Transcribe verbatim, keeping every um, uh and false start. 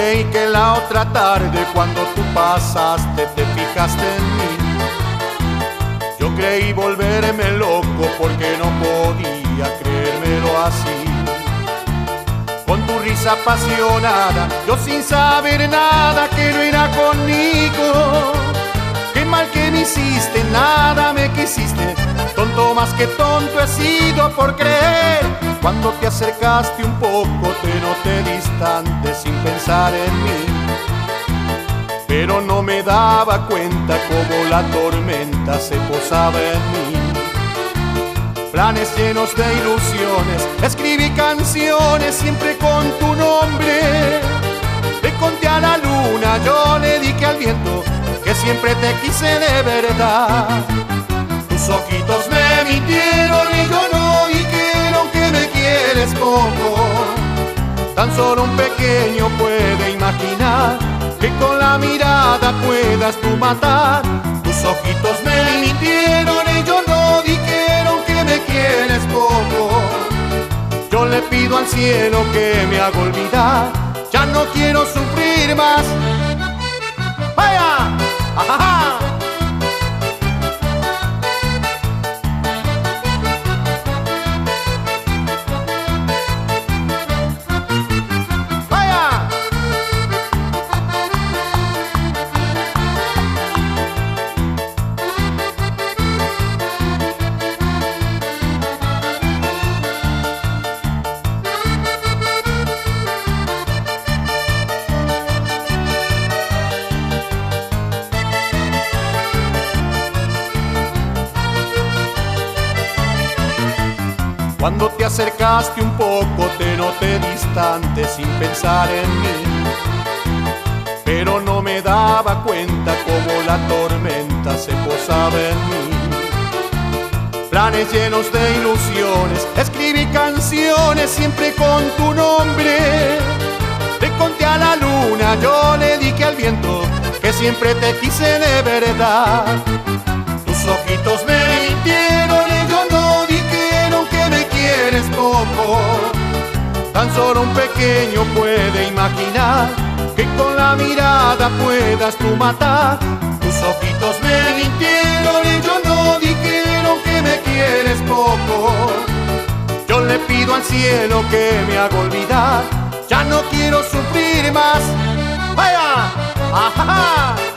creí que la otra tarde cuando tú pasaste te fijaste en mí. Yo creí volverme loco porque no podía creérmelo así. Con tu risa apasionada, yo sin saber nada que no era conmigo. Qué mal que me hiciste, nada me quisiste. Tonto más que tonto he sido por creer. Cuando te acercaste un poco te noté distante sin pensar en mí. Pero no me daba cuenta cómo la tormenta se posaba en mí. Planes llenos de ilusiones, escribí canciones siempre con tu nombre. Le conté a la luna, yo le dije al viento que siempre te quise de verdad. Tus ojitos me mintieron y yo no dijeron que me quieres poco. Tan solo un pequeño puede imaginar que con la mirada puedas tú matar. Tus ojitos me mintieron y yo no dijeron que me quieres poco. Yo le pido al cielo que me haga olvidar, ya no quiero sufrir más. ¡Vaya! ¡Ajá! Cuando te acercaste un poco te noté distante sin pensar en mí. Pero no me daba cuenta cómo la tormenta se posaba en mí. Planes llenos de ilusiones, escribí canciones siempre con tu nombre. Le conté a la luna, yo le dije al viento que siempre te quise de verdad. Tus ojitos me mintieron y yo no dijeron que me quieres poco. Tan solo un pequeño puede imaginar que con la mirada puedas tú matar. Tus ojitos me mintieron y yo no dijeron que me quieres poco. Yo le pido al cielo que me haga olvidar, ya no quiero sufrir más. ¡Vaya! ¡Ajá!